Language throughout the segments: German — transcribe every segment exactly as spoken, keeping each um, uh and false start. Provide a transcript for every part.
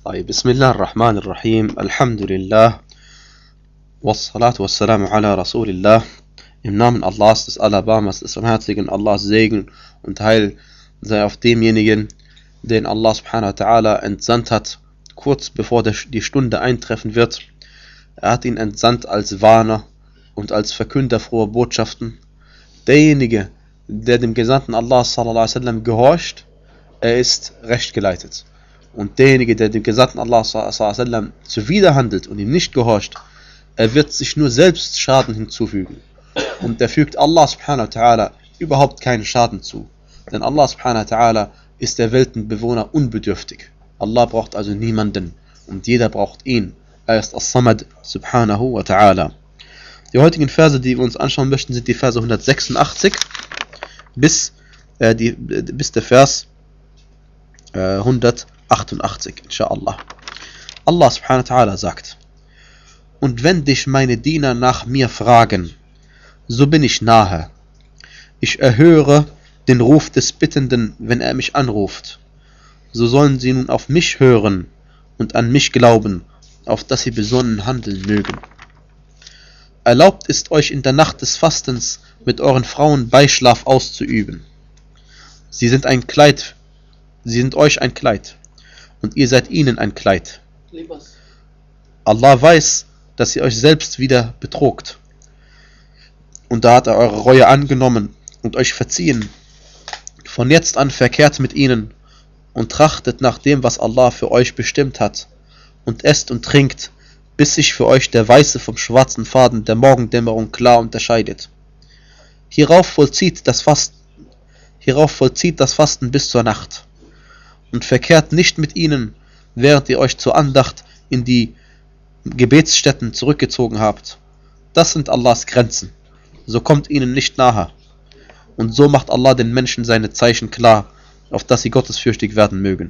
طيب بسم الله الرحمن الرحيم الحمد لله والصلاة والسلام على رسول الله. Im Namen Allahs, des Alabamas, des Barmherzigen, Allahs Segen und Heil sei auf demjenigen, den Allah subhanahu wa ta'ala entsandt hat, kurz bevor die Stunde eintreffen wird. Er hat ihn entsandt als Warner und als Verkünder froher Botschaften. Derjenige, der dem Gesandten Allah sallallahu alaihi wasallam gehorcht, er ist recht geleitet. Und derjenige, der dem Gesandten Allah sallallahu alaihi wasallam zuwiderhandelt und ihm nicht gehorcht, er wird sich nur selbst Schaden hinzufügen. Und er fügt Allah subhanahu wa ta'ala überhaupt keinen Schaden zu. Denn Allah subhanahu wa ta'ala ist der Weltenbewohner unbedürftig. Allah braucht also niemanden und jeder braucht ihn. Er ist As-Samad subhanahu wa ta'ala. Die heutigen Verse, die wir uns anschauen möchten, sind die Verse hundertsechsundachtzig bis, äh, die, bis der Vers äh, hundertachtundachtzig, inshallah. Allah subhanahu wa ta'ala sagt: Und wenn dich meine Diener nach mir fragen, so bin ich nahe. Ich erhöre den Ruf des Bittenden, wenn er mich anruft. So sollen sie nun auf mich hören und an mich glauben, auf dass sie besonnen handeln mögen. Erlaubt ist euch in der Nacht des Fastens mit euren Frauen Beischlaf auszuüben. Sie sind ein Kleid, sie sind euch ein Kleid, und ihr seid ihnen ein Kleid. Allah weiß, dass ihr euch selbst wieder betrogt. Und da hat er eure Reue angenommen und euch verziehen. Von jetzt an verkehrt mit ihnen und trachtet nach dem, was Allah für euch bestimmt hat, und esst und trinkt, bis sich für euch der weiße vom schwarzen Faden der Morgendämmerung klar unterscheidet. Hierauf vollzieht das Fasten, hierauf vollzieht das Fasten bis zur Nacht und verkehrt nicht mit ihnen, während ihr euch zur Andacht in die Gebetsstätten zurückgezogen habt. Das sind Allahs Grenzen. So kommt ihnen nicht nahe. Und so macht Allah den Menschen seine Zeichen klar, auf dass sie gottesfürchtig werden mögen.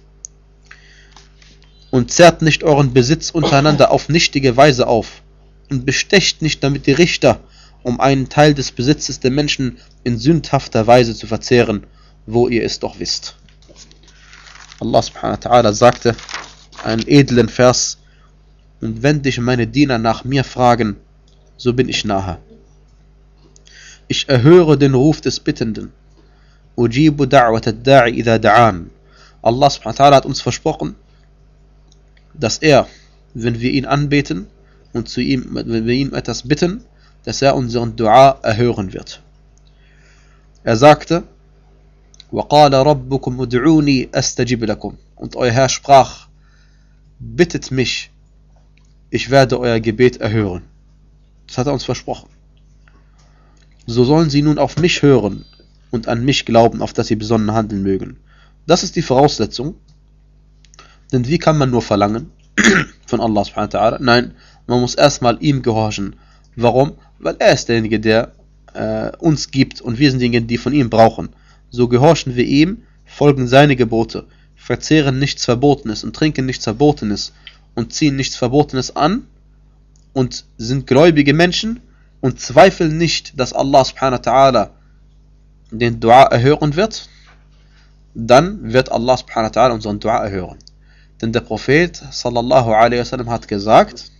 Und zerrt nicht euren Besitz untereinander auf nichtige Weise auf und bestecht nicht damit die Richter, um einen Teil des Besitzes der Menschen in sündhafter Weise zu verzehren, wo ihr es doch wisst. Allah subhanahu wa ta'ala sagte einen edlen Vers: Und wenn dich meine Diener nach mir fragen, so bin ich nahe. Ich erhöre den Ruf des Bittenden. Ujibu da'wat ad-da'i idha da'an. Allah subhanahu wa ta'ala hat uns versprochen, dass er, wenn wir ihn anbeten und zu ihm, wenn wir ihm etwas bitten, dass er unseren Dua erhören wird. Er sagte: وَقَالَ رَبُّكُمْ اُدْعُونِي أَسْتَجِبْ لَكُمْ. Und euer Herr sprach: Bittet mich, ich werde euer Gebet erhören. Das hat er uns versprochen. So sollen sie nun auf mich hören und an mich glauben, auf dass sie besonnen handeln mögen. Das ist die Voraussetzung. Denn wie kann man nur verlangen von Allah subhanahu wa ta'ala? Nein, man muss erstmal ihm gehorchen. Warum? Weil er ist derjenige, der äh, uns gibt und wir sind diejenigen, die von ihm brauchen. So gehorchen wir ihm, folgen seine Gebote, verzehren nichts Verbotenes und trinken nichts Verbotenes und ziehen nichts Verbotenes an und sind gläubige Menschen und zweifeln nicht, dass Allah subhanahu wa ta'ala den Dua erhören wird, dann wird Allah subhanahu wa ta'ala unseren Dua erhören. Denn der Prophet sallallahu alaihi wasallam hat gesagt,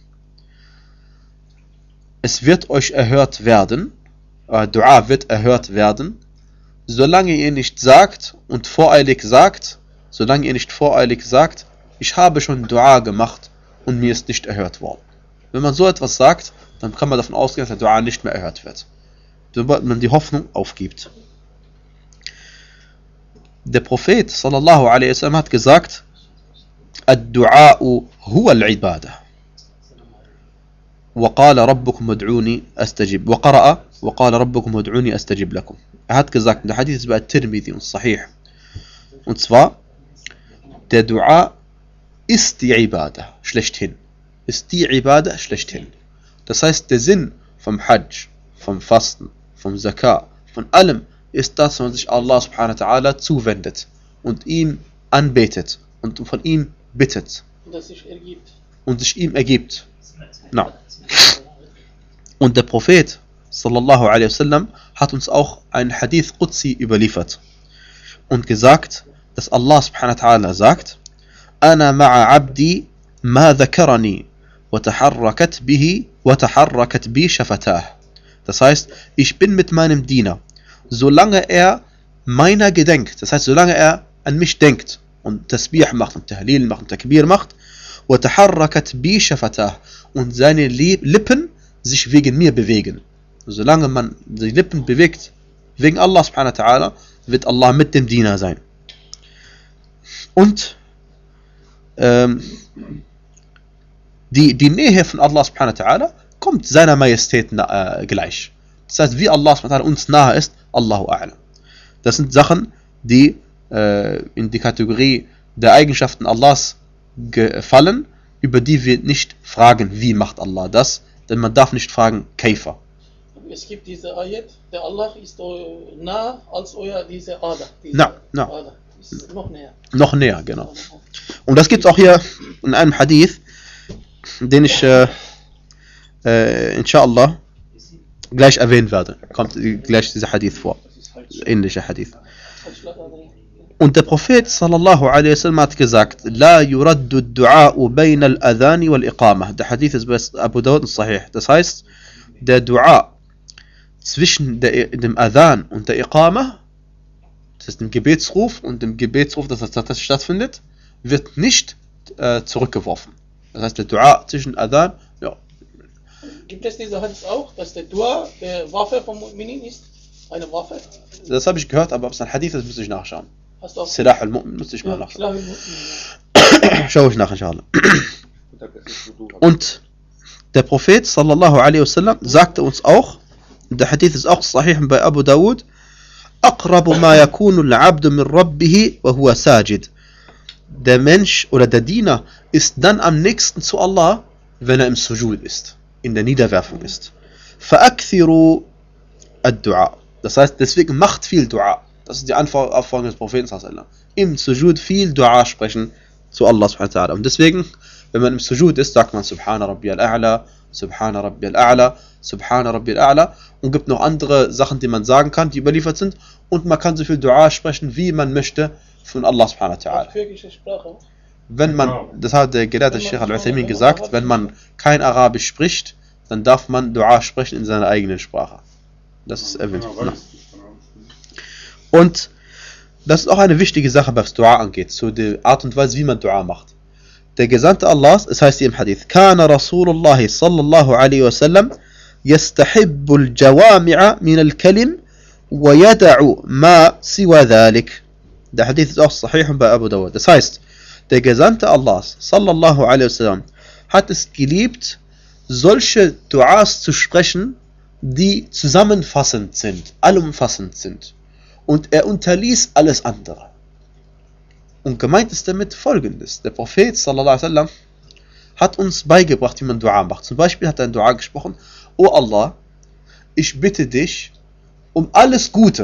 es wird euch erhört werden, äh, Dua wird erhört werden, solange ihr nicht sagt und voreilig sagt, solange ihr nicht voreilig sagt, ich habe schon Dua gemacht und mir ist nicht erhört worden. Wenn man so etwas sagt, dann kann man davon ausgehen, dass der Dua nicht mehr erhört wird, sobald man die Hoffnung aufgibt. Der Prophet sallallahu alaihi wasallam hat gesagt, Ad-Du'a'u huwa al-Ibadah. وقال ربكم ادعوني استجب وقرأ وقال ربكم ادعوني استجب لكم. Er hat gesagt, der Hadith ist bei Tirmidhi und Sahih. Und zwar, der Dua ist die Ibadah schlechthin. Ist die Ibadah schlechthin. Das heißt, der Sinn vom Hajj, vom Fasten, vom Zakah, von allem ist das, wenn man sich Allah subhanahu wa ta'ala zuwendet und ihm anbetet und von ihm bittet. Und das sich ergibt. Und sich ihm ergibt. No. Und der Prophet sallallahu alaihi wasallam hat uns auch einen Hadith Qudsi überliefert und gesagt, dass Allah subhanahu wa ta'ala sagt: أنا مع عبدي ما ذكرني وتحركت به وتحركت بي شفتاه. Das heißt, ich bin mit meinem Diener, solange er meiner gedenkt, das heißt, solange er an mich denkt und Tasbih macht und Tahlil macht und Takbir macht, وتحركت بي شفتاه, und seine Lippen sich wegen mir bewegen. Solange man die Lippen bewegt wegen Allah subhanahu wa ta'ala, wird Allah mit dem Diener sein. Und ähm, die, die Nähe von Allah subhanahu wa ta'ala kommt seiner Majestät äh, gleich. Das heißt, wie Allah subhanahu wa ta'ala uns nahe ist, Allahu a'lam. Das sind Sachen, die äh, in die Kategorie der Eigenschaften Allahs gefallen, über die wir nicht fragen, wie macht Allah das, denn man darf nicht fragen, Kaifa. Es gibt diese Ayat, der Allah ist nah als euer diese Ader. Diese Na, na. Ader. Ist noch näher. Noch näher, genau. Und das gibt es auch hier in einem Hadith, den ich äh, äh, inshallah gleich erwähnen werde. Kommt gleich dieser Hadith vor. Ähnlicher Hadith. Und der Prophet sallallahu alaihi wasallam hat gesagt, La yuraddu ad-du'a'u bayna al-adhan wal-iqamah. Der Hadith ist bei Abu Dawud sahih. Das heißt, der Dua zwischen der, dem Adhan und der Iqamah, das ist dem Gebetsruf und dem Gebetsruf, das tatsächlich stattfindet, wird nicht äh, zurückgeworfen. Das heißt, der Dua zwischen Adhan, ja. Gibt es diese Hadith auch, dass der Dua der Waffe vom Mu'minin ist? Eine Waffe? Das habe ich gehört, aber ob es ein Hadith ist, muss ich nachschauen. Hast du auch Silah al-Mu'min, muss ich mal ja, nachschauen. Mu'min, Schau ich nach, inshallah. Und der Prophet sallallahu alaihi wasallam sagte uns auch, der Hadith ist auch sahih bei Abu Dawud, أقرب ما يكون العبد من ربه وهو ساجد. Der Mensch oder der Diener ist dann am nächsten zu Allah, wenn er im Sujud ist, in der Niederwerfung ist. فأكثروا الدعاء. Das heißt, deswegen macht viel Dua. Das ist die Aufforderung des Propheten sallallahu alaihi wasallam. Im Sujud viel Dua sprechen zu Allah subhanahu wa ta'ala. Und deswegen, wenn man im Sujud ist, sagt man Subhana Rabbi al-A'la, Subhana Rabbi al-A'la, Subhana Rabbi al-A'la, und gibt noch andere Sachen, die man sagen kann, die überliefert sind, und man kann so viel Dua sprechen, wie man möchte von Allah subhanahu wa ta'ala. türkische Sprache. Wenn man, das hat der gelehrte Sheikh al-Uthaymin gesagt, wenn man kein Arabisch spricht, dann darf man Dua sprechen in seiner eigenen Sprache. Das ist erwähnt. Und das ist auch eine wichtige Sache, was Dua angeht, so die Art und Weise, wie man Dua macht. Der Gesandte Allahs, es heißt hier im Hadith, Kana Rasulullah sallallahu alaihi wasallam يستحب الجوامع من الكلم ويدع ما سوى ذلك. Der Hadith ist auch sahih bei Abu Dawud. Das heißt, der Gesandte Allahs sallallahu alaihi wasallam hat es geliebt, solche Duas zu sprechen, die zusammenfassend sind, allumfassend sind. Und er unterließ alles andere. Und gemeint ist damit Folgendes. Der Prophet sallallahu alaihi wasallam hat uns beigebracht, wie man Dua macht. Zum Beispiel hat er ein Dua gesprochen, O Allah, ich bitte dich um alles Gute.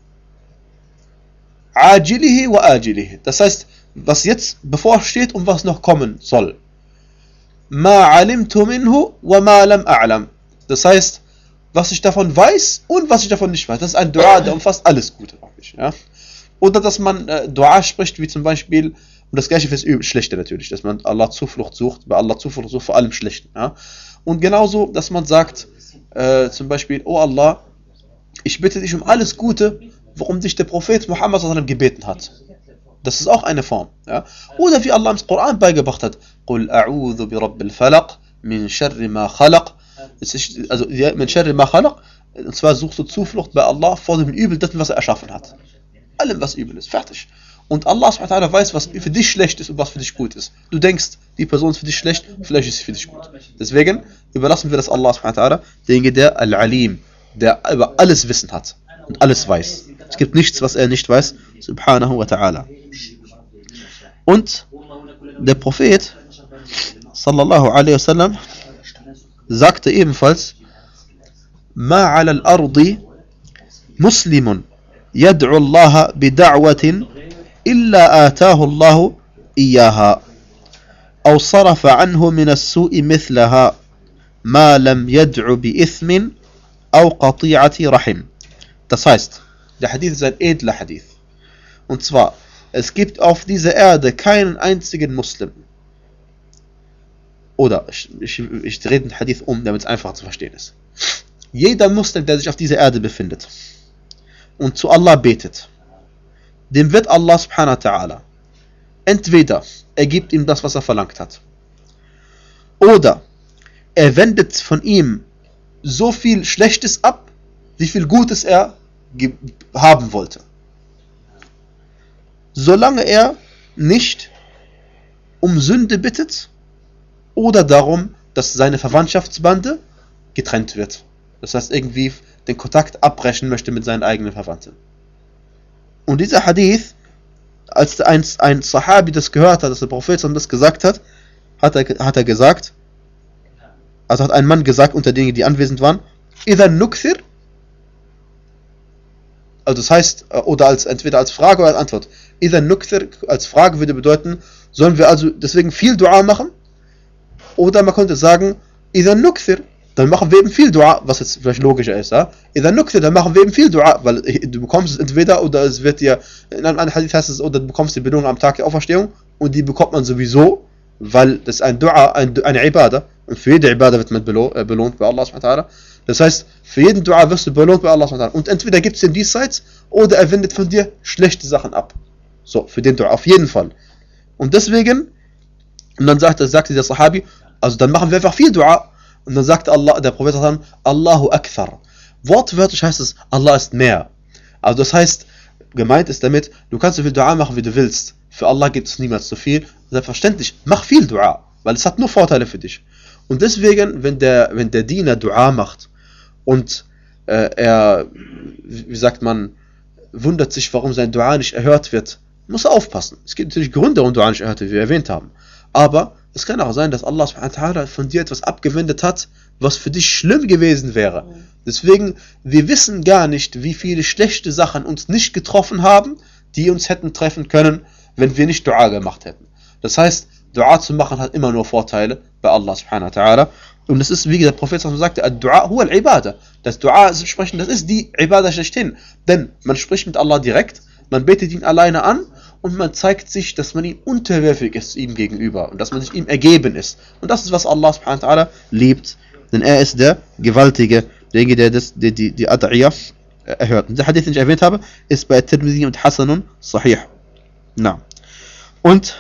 Ajilihi wa ajilihi. Das heißt, was jetzt bevorsteht und was noch kommen soll. Ma alimtu minhu wa ma lam a'lam. Das heißt, was ich davon weiß und was ich davon nicht weiß. Das ist ein Dua, der umfasst alles Gute. Ja? Oder dass man äh, Dua spricht, wie zum Beispiel, und das gleiche für das Schlechte natürlich, dass man Allah Zuflucht sucht, bei Allah Zuflucht sucht, vor allem Schlechten. Ja? Und genauso, dass man sagt, äh, zum Beispiel, O Allah, ich bitte dich um alles Gute, worum dich der Prophet Muhammad sallallahu alaihi wasallam gebeten hat. Das ist auch eine Form. Ja? Oder wie Allah im Koran beigebracht hat, Qul a'udhu bi rabbil falaq, min sharri ma khalaq. Also, min sharri ma khalaq, und zwar suchst du Zuflucht bei Allah vor dem Übel, dessen, was er erschaffen hat. Allem, was übel ist. Fertig. Und Allah subhanahu wa ta'ala weiß, was für dich schlecht ist und was für dich gut ist. Du denkst, die Person ist für dich schlecht, vielleicht ist sie für dich gut. Deswegen überlassen wir das Allah subhanahu wa ta'ala, derjenige, der Al-Alim, der über alles Wissen hat und alles weiß. Es gibt nichts, was er nicht weiß, subhanahu wa ta'ala. Und der Prophet sallallahu alaihi wasallam sagte ebenfalls, Ma ala al-ardi muslimun yad'u Allah bida'watin illa atahu Allah iyaha aw sarafa anhu min as-su'i mithlaha ma lam yad'u bi ithmin aw qati'ati rahim. Das heißt, der Hadith ist ein edler Hadith. Und zwar, es gibt auf dieser Erde keinen einzigen Muslim. Oder, ich, ich, ich drehe den Hadith um, damit es einfach zu verstehen ist. Jeder Muslim, der sich auf dieser Erde befindet und zu Allah betet, dem wird Allah subhanahu wa ta'ala entweder er gibt ihm das, was er verlangt hat, oder er wendet von ihm so viel Schlechtes ab, wie viel Gutes er haben wollte. Solange er nicht um Sünde bittet oder darum, dass seine Verwandtschaftsbande getrennt wird. Das heißt, irgendwie den Kontakt abbrechen möchte mit seinen eigenen Verwandten. Und dieser Hadith, als ein, ein Sahabi das gehört hat, dass der Prophet das gesagt hat, hat er, hat er gesagt, also hat ein Mann gesagt, unter denen, die anwesend waren, Idhan nukthir, also das heißt, oder als entweder als Frage oder als Antwort. Idhan nukthir als Frage würde bedeuten, sollen wir also deswegen viel Dua machen? Oder man könnte sagen, Idhan nukthir, dann machen wir eben viel Dua, was jetzt vielleicht logischer ist. Ja? Idhan nukthir, dann machen wir eben viel Dua, weil du bekommst es entweder oder es wird dir, in einem anderen Hadith heißt es, oder du bekommst die Belohnung am Tag der Auferstehung und die bekommt man sowieso, weil das ist ein Dua, ein, eine Ibadah und für jede Ibadah wird man belohnt, äh, belohnt bei Allah subhanahu wa ta'ala. Das heißt, für jeden Dua wirst du belohnt bei Allah subhanahu wa ta'ala. Und entweder gibt es den diesseits oder er wendet von dir schlechte Sachen ab. So, für den Dua, auf jeden Fall. Und deswegen, und dann sagte, sagte der Sahabi, also dann machen wir einfach viel Dua. Und dann sagte Allah, der Prophet, Allahu Akthar. Wortwörtlich heißt es, Allah ist mehr. Also das heißt, gemeint ist damit, du kannst so viel Dua machen, wie du willst. Für Allah gibt es niemals so viel. Selbstverständlich, mach viel Dua, weil es hat nur Vorteile für dich. Und deswegen, wenn der, wenn der Diener Dua macht und äh, er, wie sagt man, wundert sich, warum sein Dua nicht erhört wird, muss er aufpassen. Es gibt natürlich Gründe, warum Dua nicht erhört wird, wie wir erwähnt haben. Aber es kann auch sein, dass Allah subhanahu wa ta'ala von dir etwas abgewendet hat, was für dich schlimm gewesen wäre. Deswegen, wir wissen gar nicht, wie viele schlechte Sachen uns nicht getroffen haben, die uns hätten treffen können, wenn wir nicht Dua gemacht hätten. Das heißt, Dua zu machen hat immer nur Vorteile bei Allah subhanahu wa ta'ala. Und es ist, wie der Prophet sagte, Ad-Dua huwa al-Ibadah. Das Dua sprechen, das ist die Ibadah schlechthin. Denn man spricht mit Allah direkt, man betet ihn alleine an und man zeigt sich, dass man ihm unterwürfig ist ihm gegenüber und dass man sich ihm ergeben ist. Und das ist, was Allah subhanahu wa ta'ala liebt. Denn er ist der Gewaltige, derjenige, der das, die, die, die Ad'iyah erhört. Und der Hadith, den ich erwähnt habe, ist bei Tirmidhi und Hasanun Sahih. Na. Und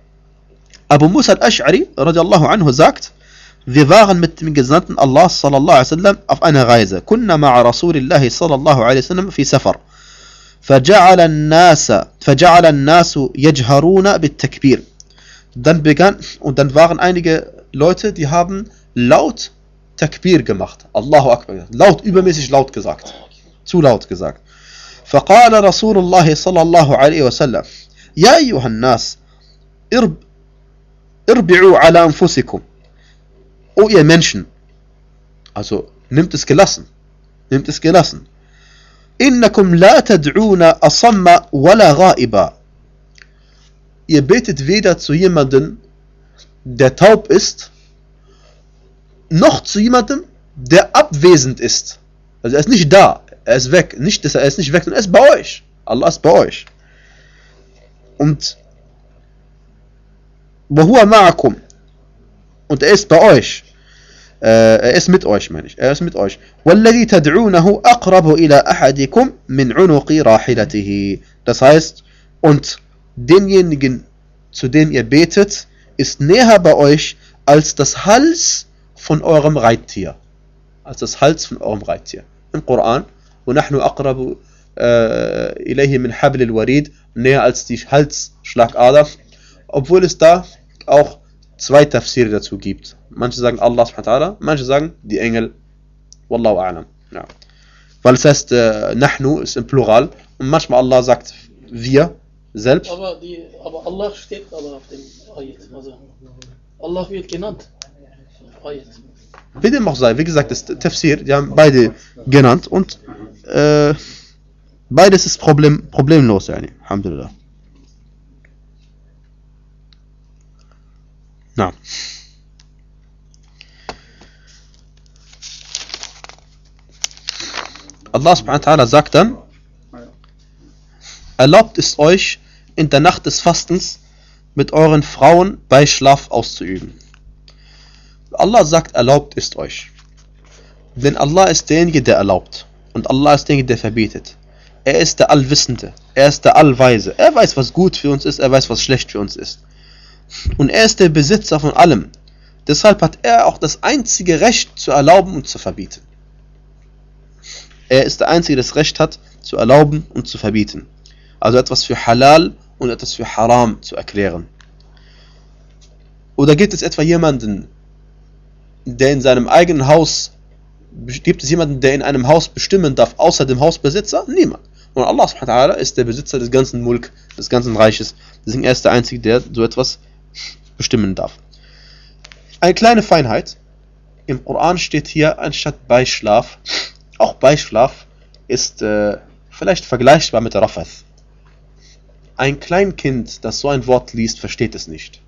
Abu Musa al-Ash'ari, radiallahu anhu, sagt, wir waren mit dem Gesandten Allah sallallahu alaihi wasallam auf einer Reise. Kunna ma'a Rasulillahi sallallahu alaihi wasallam fi Safar. فجعل الناس فجعل الناس يجهرون بالتكبير. Dann begann und dann waren einige Leute, die haben laut Takbir gemacht. Allahu Akbar. Laut, übermäßig laut gesagt. Zu laut gesagt. فقال رسول الله صلى الله عليه وسلم يا أيها الناس اربعوا على أنفسكم. O ihr Menschen, also nimmt es gelassen. Nimmt es gelassen. إنكم لا تدعون أصم ولا غائبا. Ihr betet weder zu jemandem, der taub ist, noch zu jemandem, der abwesend ist. Also er ist nicht da, er ist weg. Nicht, dass er ist nicht weg, sondern er ist bei euch. Allah ist bei euch. Und وهو معكم. Und er ist bei euch. Er ist mit euch, meine ich. Er ist mit euch. وَالَّذِي تَدْعُونَهُ أَقْرَبُ إِلَى أَحَدِكُمْ مِنْ عُنُقِ رَاحِلَتِهِ. Das heißt, und denjenigen, zu dem ihr betet, ist näher bei euch als das Hals von eurem Reittier. Als das Hals von eurem Reittier. Im Koran, وَنَحْنُ أَقْرَبُ إِلَيْهِ مِنْ حَبْلِ الْوَرِيدِ, näher als die Halsschlagader. Obwohl es da auch zwei Tafsire dazu gibt. Manche sagen Allah subhanahu wa ta'ala, manche sagen die Engel. Wallahu a'lam. Ja. Weil es heißt, äh, Nahnu ist im Plural und manchmal Allah sagt wir selbst. Aber, die, aber Allah steht aber auf dem Ayat. Also Allah wird genannt. Ayat. Wie dem auch sei, wie gesagt, das Tafsir, die haben beide genannt und äh, beides ist problem, problemlos, yani. Alhamdulillah. Na. Allah subhanahu wa ta'ala sagt dann, erlaubt es euch, in der Nacht des Fastens mit euren Frauen bei Schlaf auszuüben. Allah sagt, erlaubt ist euch. Denn Allah ist derjenige, der erlaubt. Und Allah ist derjenige, der verbietet. Er ist der Allwissende. Er ist der Allweise. Er weiß, was gut für uns ist. Er weiß, was schlecht für uns ist. Und er ist der Besitzer von allem. Deshalb hat er auch das einzige Recht zu erlauben und zu verbieten. Er ist der Einzige, der das Recht hat, zu erlauben und zu verbieten. Also etwas für Halal und etwas für Haram zu erklären. Oder gibt es etwa jemanden, der in seinem eigenen Haus, gibt es jemanden, der in einem Haus bestimmen darf, außer dem Hausbesitzer? Niemand. Und Allah subhanahu wa ta'ala ist der Besitzer des ganzen Mulk, des ganzen Reiches. Deswegen er ist der Einzige, der so etwas bestimmen darf. Eine kleine Feinheit. Im Koran steht hier anstatt Beischlaf, auch Beischlaf ist äh, vielleicht vergleichbar mit Rafath. Ein Kleinkind, das so ein Wort liest, versteht es nicht.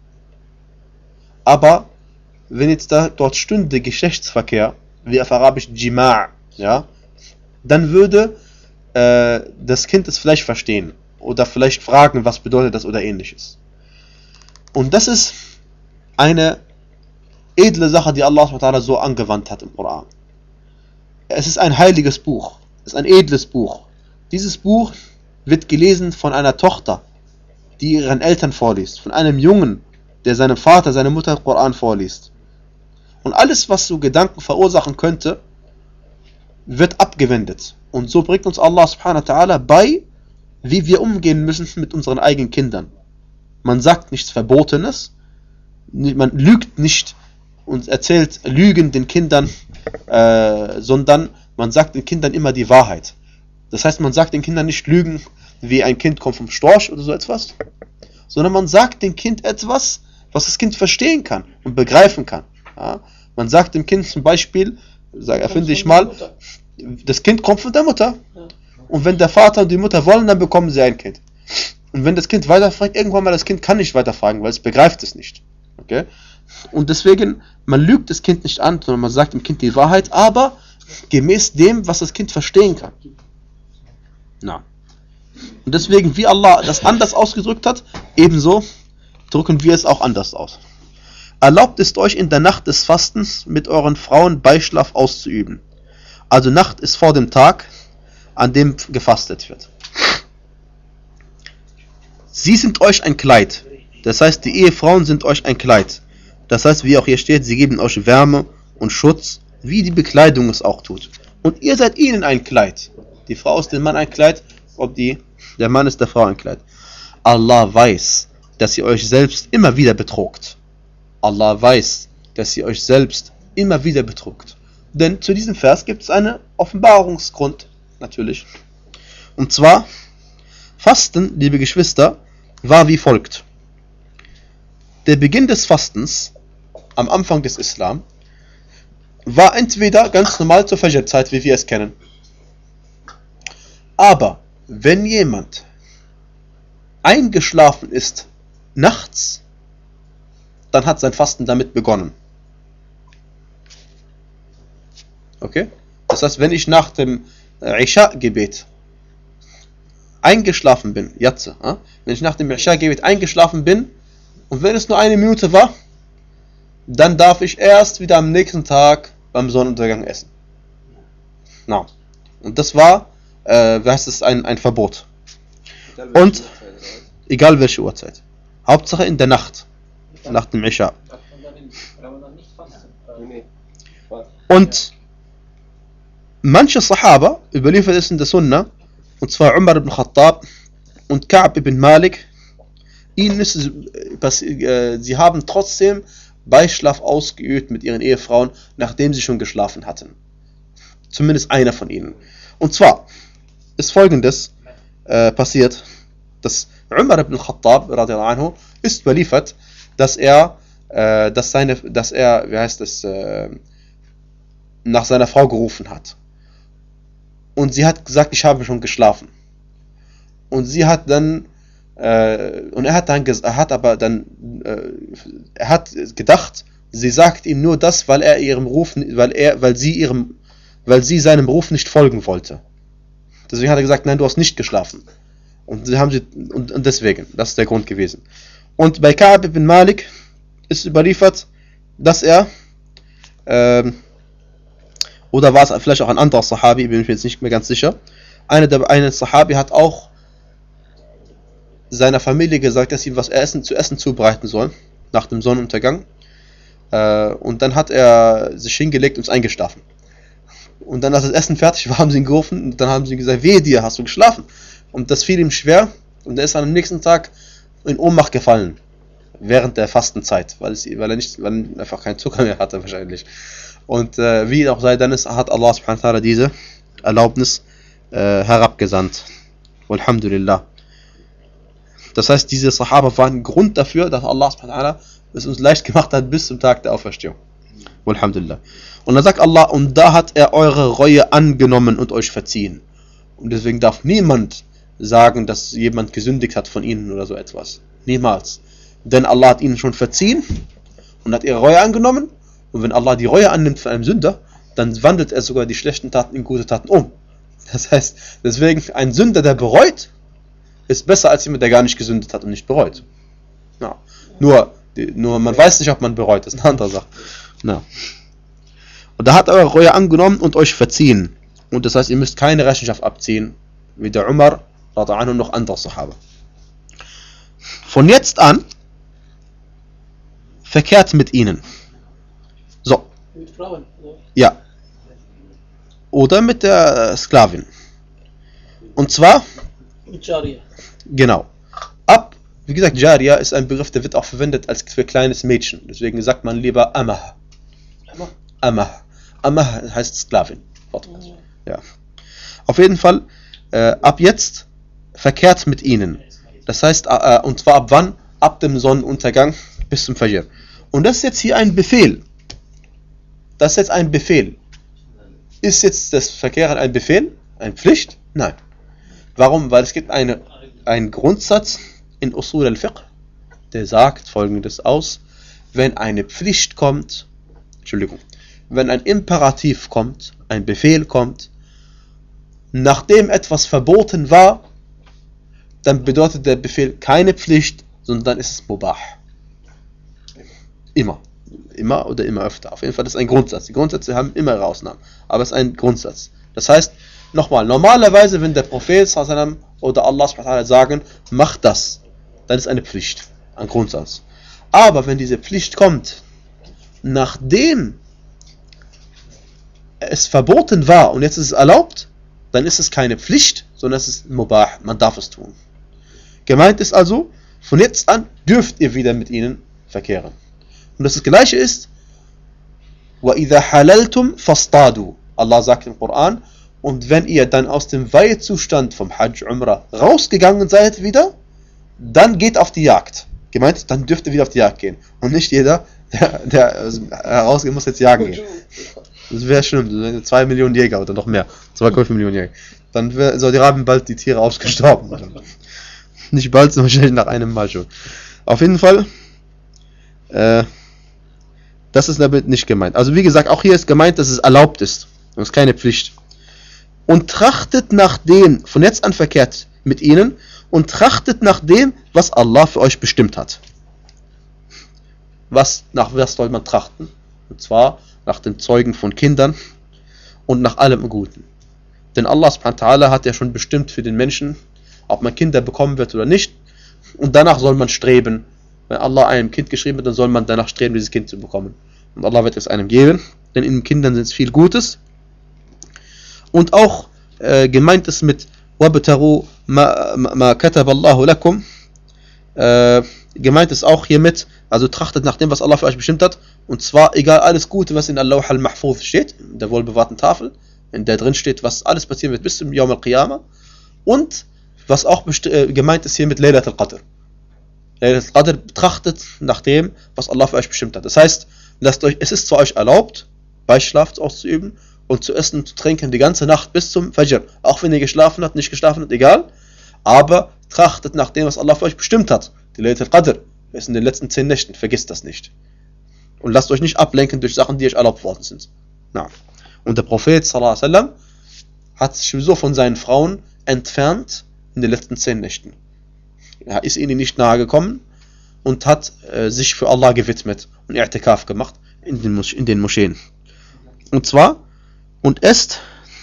Aber wenn jetzt da dort stünde Geschlechtsverkehr, wie auf Arabisch Jima', ja, dann würde äh, das Kind es vielleicht verstehen oder vielleicht fragen, was bedeutet das oder ähnliches. Und das ist eine edle Sache, die Allah subhanahu wa ta'ala so angewandt hat im Koran. Es ist ein heiliges Buch, es ist ein edles Buch. Dieses Buch wird gelesen von einer Tochter, die ihren Eltern vorliest, von einem Jungen, der seinem Vater, seiner Mutter Koran vorliest. Und alles, was so Gedanken verursachen könnte, wird abgewendet. Und so bringt uns Allah subhanahu wa ta'ala bei, wie wir umgehen müssen mit unseren eigenen Kindern. Man sagt nichts Verbotenes, man lügt nicht und erzählt Lügen den Kindern, äh, sondern man sagt den Kindern immer die Wahrheit. Das heißt, man sagt den Kindern nicht Lügen, wie ein Kind kommt vom Storch oder so etwas, sondern man sagt dem Kind etwas, was das Kind verstehen kann und begreifen kann. Ja? Man sagt dem Kind zum Beispiel, sag, erfinde ich mal, das Kind kommt von der Mutter. Ja. Und wenn der Vater und die Mutter wollen, dann bekommen sie ein Kind. Und wenn das Kind weiterfragt, irgendwann mal das Kind kann nicht weiterfragen, weil es begreift es nicht. Okay? Und deswegen, man lügt das Kind nicht an, sondern man sagt dem Kind die Wahrheit, aber gemäß dem, was das Kind verstehen kann. Na. Und deswegen, wie Allah das anders ausgedrückt hat, ebenso drücken wir es auch anders aus. Erlaubt ist euch in der Nacht des Fastens mit euren Frauen Beischlaf auszuüben. Also Nacht ist vor dem Tag, an dem gefastet wird. Sie sind euch ein Kleid. Das heißt, die Ehefrauen sind euch ein Kleid. Das heißt, wie auch hier steht, sie geben euch Wärme und Schutz, wie die Bekleidung es auch tut. Und ihr seid ihnen ein Kleid. Die Frau ist dem Mann ein Kleid, ob die, der Mann ist der Frau ein Kleid. Allah weiß, dass ihr euch selbst immer wieder betrogt. Allah weiß, dass ihr euch selbst immer wieder betrogt. Denn zu diesem Vers gibt es einen Offenbarungsgrund, natürlich. Und zwar, Fasten, liebe Geschwister, war wie folgt. Der Beginn des Fastens, am Anfang des Islam, war entweder ganz normal zur Fajr-Zeit, wie wir es kennen. Aber, wenn jemand eingeschlafen ist, nachts, dann hat sein Fasten damit begonnen. Okay? Das heißt, wenn ich nach dem Isha-Gebet eingeschlafen bin, Jatze, äh? wenn ich nach dem Isha-Gebet eingeschlafen bin und wenn es nur eine Minute war, dann darf ich erst wieder am nächsten Tag beim Sonnenuntergang essen. Na. Und das war, äh, wie heißt es, ein, ein Verbot. Und egal welche Uhrzeit. Hauptsache in der Nacht. Nach dem Isha. Und manche Sahaba, überliefert es in der Sunna, und zwar Umar ibn Khattab und Ka'b ibn Malik, ihnen ist, äh, sie haben trotzdem Beischlaf ausgeübt mit ihren Ehefrauen, nachdem sie schon geschlafen hatten. Zumindest einer von ihnen. Und zwar ist folgendes äh, passiert, dass Umar ibn Khattab radiallahu anhu ist überliefert, dass er, äh, dass seine, dass er, wie heißt es, äh, nach seiner Frau gerufen hat. Und sie hat gesagt, ich habe schon geschlafen. Und sie hat dann, äh, und er hat dann, er hat aber dann, äh, er hat gedacht, sie sagt ihm nur das, weil er ihrem Ruf, weil er, weil sie ihrem, weil sie seinem Ruf nicht folgen wollte. Deswegen hat er gesagt, nein, du hast nicht geschlafen. Und sie haben sie, und, und deswegen, das ist der Grund gewesen. Und bei Ka'b ibn Malik ist überliefert, dass er, ähm, oder war es vielleicht auch ein anderer Sahabi, bin ich mir jetzt nicht mehr ganz sicher, eine der, eine Sahabi hat auch seiner Familie gesagt, dass sie ihm was essen, zu essen zubereiten sollen, nach dem Sonnenuntergang. Äh, und dann hat er sich hingelegt und ist eingeschlafen. Und dann, als das Essen fertig war, haben sie ihn gerufen und dann haben sie gesagt, wehe dir, hast du geschlafen? Und das fiel ihm schwer und er ist dann am nächsten Tag in Ohnmacht gefallen, während der Fastenzeit, weil, es, weil er nicht, weil er einfach keinen Zucker mehr hatte wahrscheinlich. Und äh, wie auch sei, dann ist, hat Allah subhanahu wa ta'ala diese Erlaubnis äh, herabgesandt. Walhamdulillah. Das heißt, diese Sahaba waren ein Grund dafür, dass Allah subhanahu wa ta'ala es uns leicht gemacht hat bis zum Tag der Auferstehung. Walhamdulillah. Und dann sagt Allah, und da hat er eure Reue angenommen und euch verziehen. Und deswegen darf niemand sagen, dass jemand gesündigt hat von ihnen oder so etwas. Niemals. Denn Allah hat ihnen schon verziehen und hat ihre Reue angenommen. Und wenn Allah die Reue annimmt von einem Sünder, dann wandelt er sogar die schlechten Taten in gute Taten um. Das heißt, deswegen ein Sünder, der bereut, ist besser als jemand, der gar nicht gesündigt hat und nicht bereut. Ja. Nur, nur man weiß nicht, ob man bereut, das ist eine andere Sache. Ja. Und da hat er eure Reue angenommen und euch verziehen. Und das heißt, ihr müsst keine Rechenschaft abziehen, wie der Umar, radhiyallahu anhu, und noch andere Sahaba. Von jetzt an verkehrt mit ihnen. So. Mit Frauen? Oder? Ja. Oder mit der Sklavin. Und zwar, Mit Scharia. genau, ab, wie gesagt, Jariya ist ein Begriff, der wird auch verwendet als für kleines Mädchen. Deswegen sagt man lieber Amah. Amah. Amah. Amah heißt Sklavin. Ja. Auf jeden Fall, äh, ab jetzt verkehrt mit ihnen. Das heißt, äh, und zwar ab wann? Ab dem Sonnenuntergang bis zum Fajr. Und das ist jetzt hier ein Befehl. Das ist jetzt ein Befehl. Ist jetzt das Verkehren ein Befehl? Eine Pflicht? Nein. Warum? Weil es gibt eine, einen Grundsatz in Usul al-Fiqh, der sagt folgendes aus: Wenn eine Pflicht kommt, Entschuldigung, wenn ein Imperativ kommt, ein Befehl kommt, nachdem etwas verboten war, dann bedeutet der Befehl keine Pflicht, sondern dann ist es Mubah. Immer. Immer oder immer öfter. Auf jeden Fall, das ist ein Grundsatz. Die Grundsätze haben immer ihre Ausnahmen. Aber es ist ein Grundsatz. Das heißt, nochmal, normalerweise, wenn der Prophet sallam oder Allah subhanahu wa ta'ala sagen, mach das, dann ist eine Pflicht. Ein Grundsatz. Aber wenn diese Pflicht kommt, nachdem es verboten war und jetzt ist es erlaubt, dann ist es keine Pflicht, sondern es ist Mubah. Man darf es tun. Gemeint ist also, von jetzt an dürft ihr wieder mit ihnen verkehren. Und das, das Gleiche ist, وَإِذَا حَلَلْتُمْ فَاصْطَادُوا. Allah sagt im Koran, und wenn ihr dann aus dem Weihezustand vom Hajj, Umrah rausgegangen seid wieder, dann geht auf die Jagd. Gemeint, dann dürft ihr wieder auf die Jagd gehen. Und nicht jeder, der, der herausgeht, muss jetzt jagen gehen. Das wäre schlimm, zwei Millionen Jäger oder noch mehr. zwei Komma fünf Millionen Jäger. Dann wäre Saudi-Arabien bald die Tiere ausgestorben. Nicht bald, sondern wahrscheinlich nach einem Mal schon. Auf jeden Fall, äh, das ist damit nicht gemeint. Also wie gesagt, auch hier ist gemeint, dass es erlaubt ist. Das ist keine Pflicht. Und trachtet nach dem, von jetzt an verkehrt mit ihnen, und trachtet nach dem, was Allah für euch bestimmt hat. Was, nach was soll man trachten? Und zwar nach dem Zeugen von Kindern und nach allem Guten. Denn Allah subhanahu wa ta'ala hat ja schon bestimmt für den Menschen, ob man Kinder bekommen wird oder nicht. Und danach soll man streben. Wenn Allah einem Kind geschrieben hat, dann soll man danach streben, dieses Kind zu bekommen. Und Allah wird es einem geben, denn in den Kindern sind es viel Gutes. Und auch äh, gemeint ist mit وَابْتَغُوا مَا, مَا كَتَبَ اللَّهُ لَكُمْ äh, gemeint ist auch hiermit, also trachtet nach dem, was Allah für euch bestimmt hat. Und zwar egal alles Gute, was in Al-Lawh al-Mahfuz steht, in der wohlbewahrten Tafel, in der drin steht, was alles passieren wird bis zum Yawm al-Qiyamah. Und was auch äh, gemeint ist hier mit Laylat al-Qadr. Laylat al-Qadr trachtet nach dem, was Allah für euch bestimmt hat. Das heißt, lasst euch, es ist zwar euch erlaubt, Beischlaf auszuüben und zu essen und zu trinken die ganze Nacht bis zum Fajr. Auch wenn ihr geschlafen habt, nicht geschlafen habt, egal. Aber trachtet nach dem, was Allah für euch bestimmt hat. Die Laylat al-Qadr ist in den letzten zehn Nächten. Vergisst das nicht. Und lasst euch nicht ablenken durch Sachen, die euch erlaubt worden sind. Na. Und der Prophet sallallahu alaihi wasallam hat sich sowieso von seinen Frauen entfernt, in den letzten zehn Nächten. Er ist ihnen nicht nahe gekommen und hat äh, sich für Allah gewidmet und I'tikaf gemacht in den, Mos- in den Moscheen. Und zwar, und esst